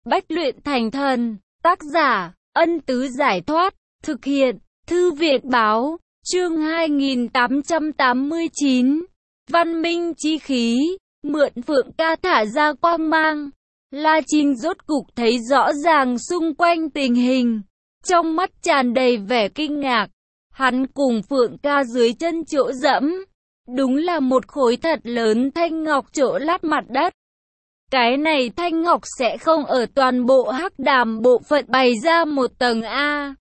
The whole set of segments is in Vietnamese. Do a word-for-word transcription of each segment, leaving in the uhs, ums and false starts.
Bách luyện thành thần. Tác giả, Ân Tứ Giải Thoát. Thực hiện, Thư Việt Báo. Chương hai nghìn tám trăm tám mươi chín. Văn minh chi khí. Mượn Phượng Ca thả ra quang mang. La Trinh rốt cục thấy rõ ràng xung quanh tình hình. Trong mắt tràn đầy vẻ kinh ngạc. Hắn cùng Phượng Ca dưới chân chỗ dẫm. Đúng là một khối thật lớn thanh ngọc chỗ lát mặt đất. Cái này thanh ngọc sẽ không ở toàn bộ hắc đàm bộ phận bày ra một tầng A.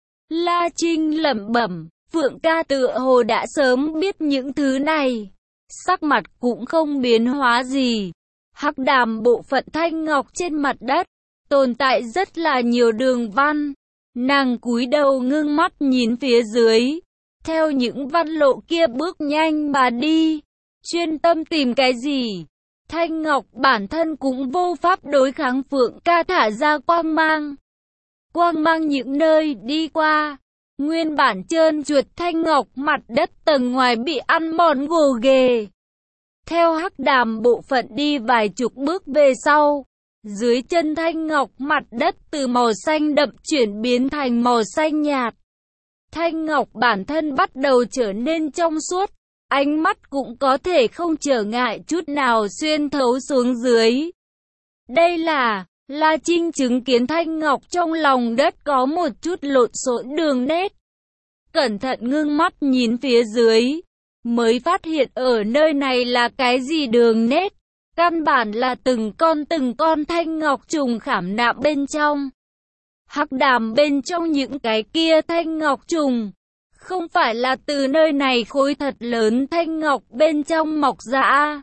La Trinh lẩm bẩm, Phượng Ca tựa hồ đã sớm biết những thứ này. Sắc mặt cũng không biến hóa gì. Hắc đàm bộ phận thanh ngọc trên mặt đất, tồn tại rất là nhiều đường văn. Nàng cúi đầu ngưng mắt nhìn phía dưới. Theo những văn lộ kia bước nhanh mà đi. Chuyên tâm tìm cái gì? Thanh ngọc bản thân cũng vô pháp đối kháng Phượng Ca thả ra quang mang. Quang mang những nơi đi qua. Nguyên bản trơn trượt thanh ngọc mặt đất tầng ngoài bị ăn mòn gồ ghề. Theo hắc đàm bộ phận đi vài chục bước về sau. Dưới chân thanh ngọc mặt đất từ màu xanh đậm chuyển biến thành màu xanh nhạt. Thanh ngọc bản thân bắt đầu trở nên trong suốt. Ánh mắt cũng có thể không trở ngại chút nào xuyên thấu xuống dưới. Đây là, La Trinh chứng kiến thanh ngọc trong lòng đất có một chút lộn xộn đường nét. Cẩn thận ngưng mắt nhìn phía dưới, mới phát hiện ở nơi này là cái gì đường nét. Căn bản là từng con từng con thanh ngọc trùng khảm nạm bên trong. Hắc đàm bên trong những cái kia thanh ngọc trùng. Không phải là từ nơi này khối thật lớn thanh ngọc bên trong mọc ra.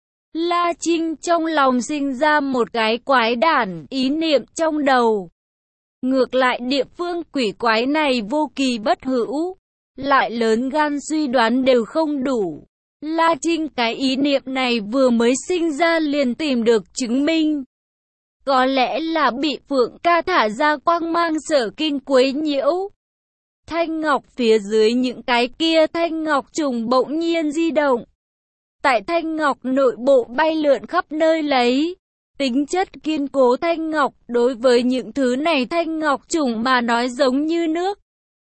La Trinh trong lòng sinh ra một cái quái đản ý niệm trong đầu. Ngược lại địa phương quỷ quái này vô kỳ bất hữu. Lại lớn gan suy đoán đều không đủ. La Trinh cái ý niệm này vừa mới sinh ra liền tìm được chứng minh. Có lẽ là bị Phượng Ca thả ra quang mang sở kinh quấy nhiễu. Thanh ngọc phía dưới những cái kia thanh ngọc trùng bỗng nhiên di động. Tại thanh ngọc nội bộ bay lượn khắp nơi lấy. Tính chất kiên cố thanh ngọc đối với những thứ này thanh ngọc trùng mà nói giống như nước.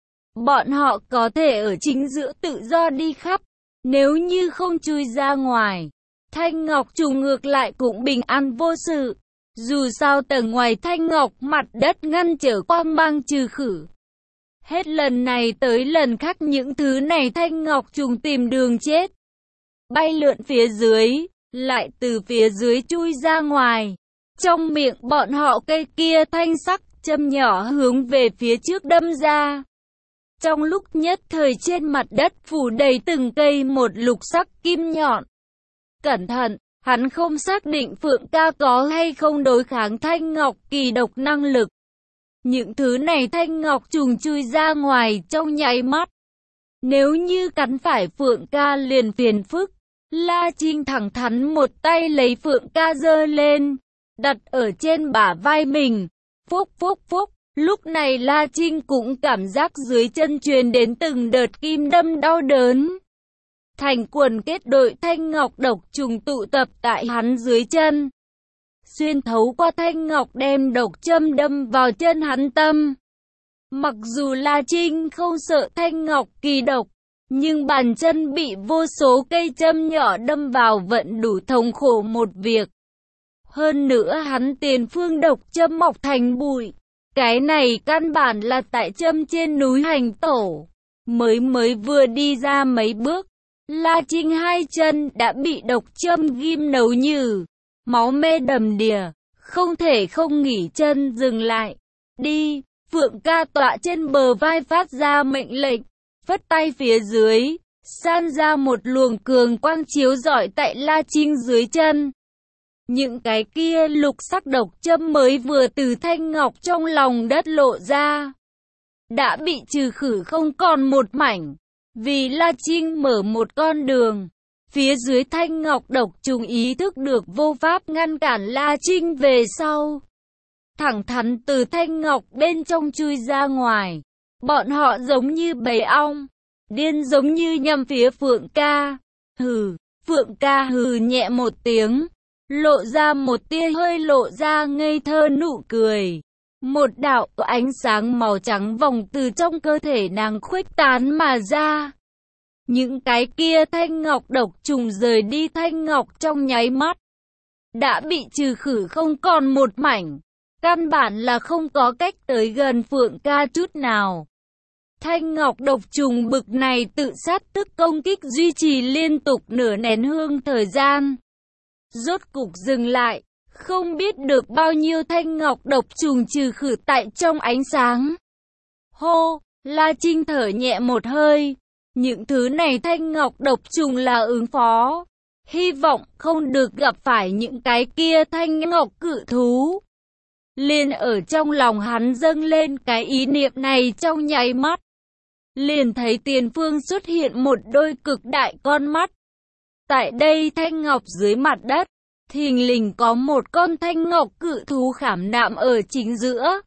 Bọn họ có thể ở chính giữa tự do đi khắp. Nếu như không chui ra ngoài, thanh ngọc trùng ngược lại cũng bình an vô sự. Dù sao tầng ngoài thanh ngọc mặt đất ngăn trở quang mang trừ khử. Hết lần này tới lần khác những thứ này thanh ngọc trùng tìm đường chết. Bay lượn phía dưới, lại từ phía dưới chui ra ngoài. Trong miệng bọn họ cây kia thanh sắc châm nhỏ hướng về phía trước đâm ra. Trong lúc nhất thời trên mặt đất phủ đầy từng cây một lục sắc kim nhọn. Cẩn thận, hắn không xác định Phượng Ca có hay không đối kháng thanh ngọc kỳ độc năng lực. Những thứ này thanh ngọc trùng chui ra ngoài trong nháy mắt. Nếu như cắn phải Phượng Ca liền phiền phức. La Trinh thẳng thắn một tay lấy Phượng Ca giơ lên, đặt ở trên bả vai mình. Phúc phúc phúc, lúc này La Trinh cũng cảm giác dưới chân truyền đến từng đợt kim đâm đau đớn. Thành quần kết đội thanh ngọc độc trùng tụ tập tại hắn dưới chân. Xuyên thấu qua thanh ngọc đem độc châm đâm vào chân hắn tâm. Mặc dù La Trinh không sợ thanh ngọc kỳ độc, nhưng bàn chân bị vô số cây châm nhỏ đâm vào vẫn đủ thống khổ một việc. Hơn nữa hắn tiền phương độc châm mọc thành bụi. Cái này căn bản là tại châm trên núi hành tổ. Mới mới vừa đi ra mấy bước, La Trinh hai chân đã bị độc châm ghim nấu nhừ. Máu me đầm đìa, không thể không nghỉ chân dừng lại. Đi, Phượng Ca tọa trên bờ vai phát ra mệnh lệnh, phất tay phía dưới, san ra một luồng cường quang chiếu rọi tại La Trinh dưới chân. Những cái kia lục sắc độc châm mới vừa từ thanh ngọc trong lòng đất lộ ra. Đã bị trừ khử không còn một mảnh, vì La Trinh mở một con đường. Phía dưới thanh ngọc độc trùng ý thức được vô pháp ngăn cản La Trinh về sau. Thẳng thắn từ thanh ngọc bên trong chui ra ngoài. Bọn họ giống như bầy ong, điên giống như nhằm phía Phượng Ca. Hừ, Phượng Ca hừ nhẹ một tiếng. lộ ra một tia hơi lộ ra ngây thơ nụ cười. Một đạo ánh sáng màu trắng vòng từ trong cơ thể nàng khuếch tán mà ra. Những cái kia thanh ngọc độc trùng rời đi thanh ngọc trong nháy mắt. Đã bị trừ khử không còn một mảnh. Căn bản là không có cách tới gần Phượng Ca chút nào. Thanh ngọc độc trùng bực này tự sát tức công kích duy trì liên tục nửa nén hương thời gian. Rốt cục dừng lại, không biết được bao nhiêu thanh ngọc độc trùng trừ khử tại trong ánh sáng. Hô, La Trinh thở nhẹ một hơi. Những thứ này thanh ngọc độc trùng là ứng phó. Hy vọng không được gặp phải những cái kia thanh ngọc cự thú. Liền ở trong lòng hắn dâng lên cái ý niệm này trong nháy mắt. Liền thấy tiền phương xuất hiện một đôi cực đại con mắt. Tại đây thanh ngọc dưới mặt đất, thình lình có một con thanh ngọc cự thú khảm nạm ở chính giữa.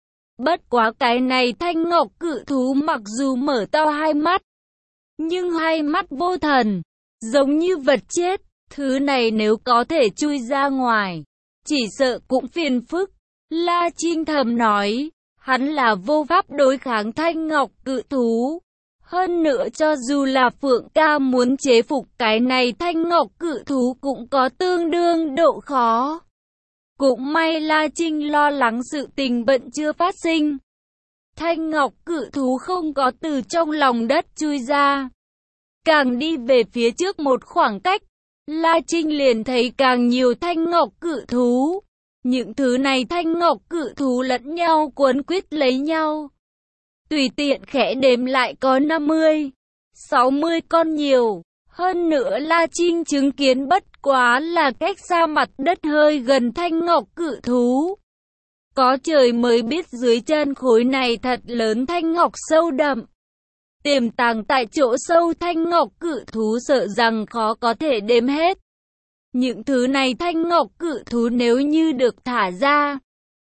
Bất quá cái này thanh ngọc cự thú mặc dù mở to hai mắt, nhưng hai mắt vô thần, giống như vật chết. Thứ này nếu có thể chui ra ngoài, chỉ sợ cũng phiền phức. La Trinh thầm nói, hắn là vô pháp đối kháng thanh ngọc cự thú. Hơn nữa cho dù là Phượng Ca muốn chế phục cái này thanh ngọc cự thú cũng có tương đương độ khó. Cũng may La Trinh lo lắng sự tình bận chưa phát sinh. Thanh ngọc cự thú không có từ trong lòng đất chui ra. Càng đi về phía trước một khoảng cách, La Trinh liền thấy càng nhiều thanh ngọc cự thú. Những thứ này thanh ngọc cự thú lẫn nhau quấn quýt lấy nhau. Tùy tiện khẽ đếm lại có năm mươi, sáu mươi con nhiều. Hơn nữa La Trinh chứng kiến bất quá là cách xa mặt đất hơi gần thanh ngọc cự thú. Có trời mới biết dưới chân khối này thật lớn thanh ngọc sâu đậm. Tiềm tàng tại chỗ sâu thanh ngọc cự thú sợ rằng khó có thể đếm hết. Những thứ này thanh ngọc cự thú nếu như được thả ra,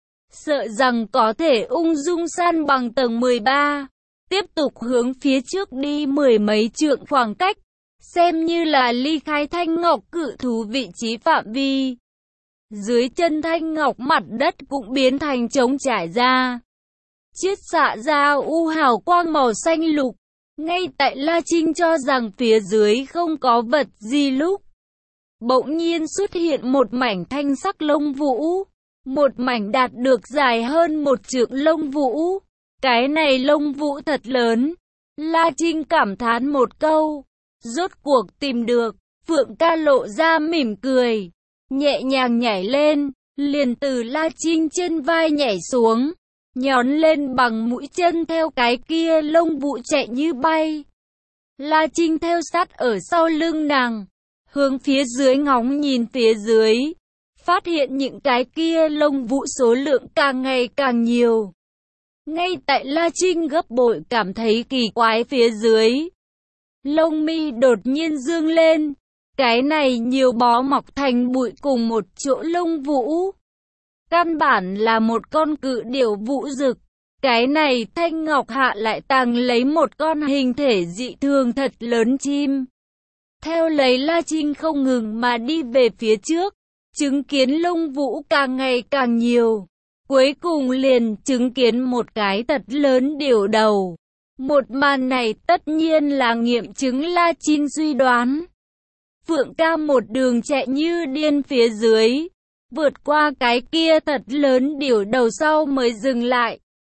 sợ rằng có thể ung dung san bằng tầng mười ba. Tiếp tục hướng phía trước đi mười mấy trượng khoảng cách, xem như là ly khai thanh ngọc cự thú vị trí phạm vi. Dưới chân thanh ngọc mặt đất cũng biến thành trống trải ra, chiết xạ ra u hào quang màu xanh lục. Ngay tại La Trinh cho rằng phía dưới không có vật gì lúc, bỗng nhiên xuất hiện một mảnh thanh sắc lông vũ. Một mảnh đạt được dài hơn một trượng lông vũ. Cái này lông vũ thật lớn. La Trinh cảm thán một câu. Rốt cuộc tìm được. Phượng Ca lộ ra mỉm cười, nhẹ nhàng nhảy lên, liền từ La Trinh trên vai nhảy xuống, nhón lên bằng mũi chân theo cái kia lông vũ chạy như bay. La Trinh theo sát ở sau lưng nàng, hướng phía dưới ngóng nhìn phía dưới, phát hiện những cái kia lông vũ số lượng càng ngày càng nhiều. Ngay tại La Trinh gấp bội cảm thấy kỳ quái phía dưới, lông mi đột nhiên dương lên, cái này nhiều bó mọc thành bụi cùng một chỗ lông vũ. Căn bản là một con cự điểu vũ dực. Cái này thanh ngọc hạ lại tàng lấy một con hình thể dị thường thật lớn chim. Theo lấy La Trinh không ngừng mà đi về phía trước, chứng kiến lông vũ càng ngày càng nhiều. Cuối cùng liền chứng kiến một cái thật lớn điểu đầu. Một màn này tất nhiên là nghiệm chứng La Trinh suy đoán. Phượng Ca một đường chạy như điên phía dưới, vượt qua cái kia thật lớn điểu đầu sau mới dừng lại.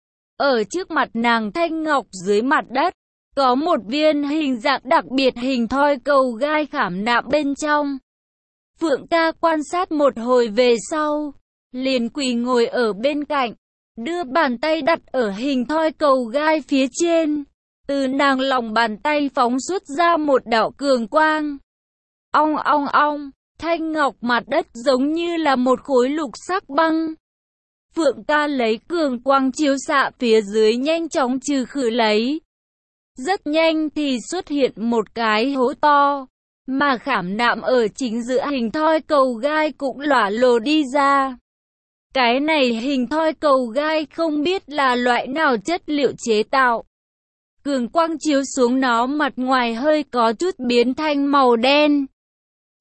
Ở trước mặt nàng thanh ngọc dưới mặt đất, có một viên hình dạng đặc biệt hình thoi cầu gai khảm nạm bên trong. Phượng Ca quan sát một hồi về sau, liền quỳ ngồi ở bên cạnh, đưa bàn tay đặt ở hình thoi cầu gai phía trên. Từ nàng lòng bàn tay phóng xuất ra một đạo cường quang. Ong ong ong, thanh ngọc mặt đất giống như là một khối lục sắc băng. Phượng Ca lấy cường quang chiếu xạ phía dưới nhanh chóng trừ khử lấy. Rất nhanh thì xuất hiện một cái hố to, mà khảm nạm ở chính giữa hình thoi cầu gai cũng lỏa lồ đi ra. Cái này hình thoi cầu gai không biết là loại nào chất liệu chế tạo. Cường quang chiếu xuống nó mặt ngoài hơi có chút biến thành màu đen.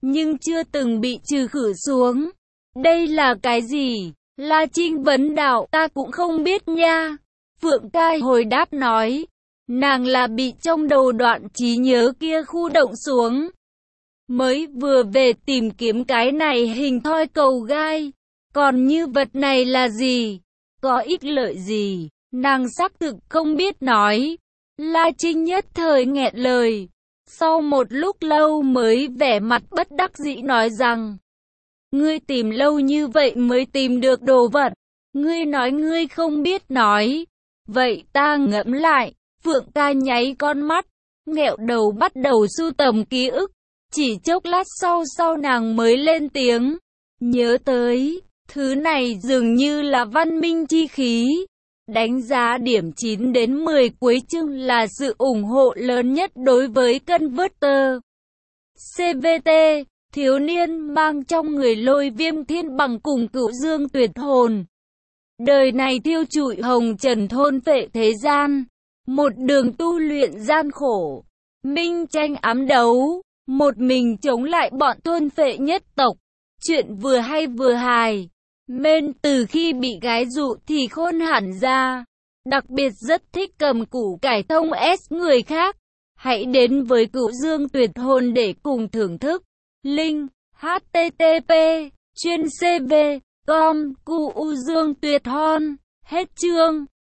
nhưng chưa từng bị trừ khử xuống. Đây là cái gì? La Trinh vấn đạo, ta cũng không biết nha. Phượng Cai hồi đáp nói, nàng là bị trong đầu đoạn trí nhớ kia khu động xuống. Mới vừa về tìm kiếm cái này hình thoi cầu gai. Còn như vật này là gì? Có ích lợi gì? Nàng xác thực không biết nói. La Trinh nhất thời nghẹn lời. Sau một lúc lâu mới vẻ mặt bất đắc dĩ nói rằng, ngươi tìm lâu như vậy mới tìm được đồ vật. Ngươi nói ngươi không biết nói. Vậy ta ngẫm lại. Phượng Ca nháy con mắt, nghẹo đầu bắt đầu sưu tầm ký ức. Chỉ chốc lát sau sau nàng mới lên tiếng. Nhớ tới, thứ này dường như là văn minh chi khí. Đánh giá điểm chín đến mười cuối chương là sự ủng hộ lớn nhất đối với Converter. xê vê tê, thiếu niên mang trong người Lôi Viêm Thiên Bằng cùng Cửu Dương Tuyệt Hồn. Đời này thiêu trụi hồng trần thôn phệ thế gian. Một đường tu luyện gian khổ. Minh tranh ám đấu. Một mình chống lại bọn thôn phệ nhất tộc. Chuyện vừa hay vừa hài. Mên từ khi bị gái dụ thì khôn hẳn ra. Đặc biệt rất thích cầm củ cải thông S người khác. Hãy đến với Cửu Dương Tuyệt Hồn để cùng thưởng thức. Link H T T P chuyên C V com Cửu Dương Tuyệt Hồn. Hết chương.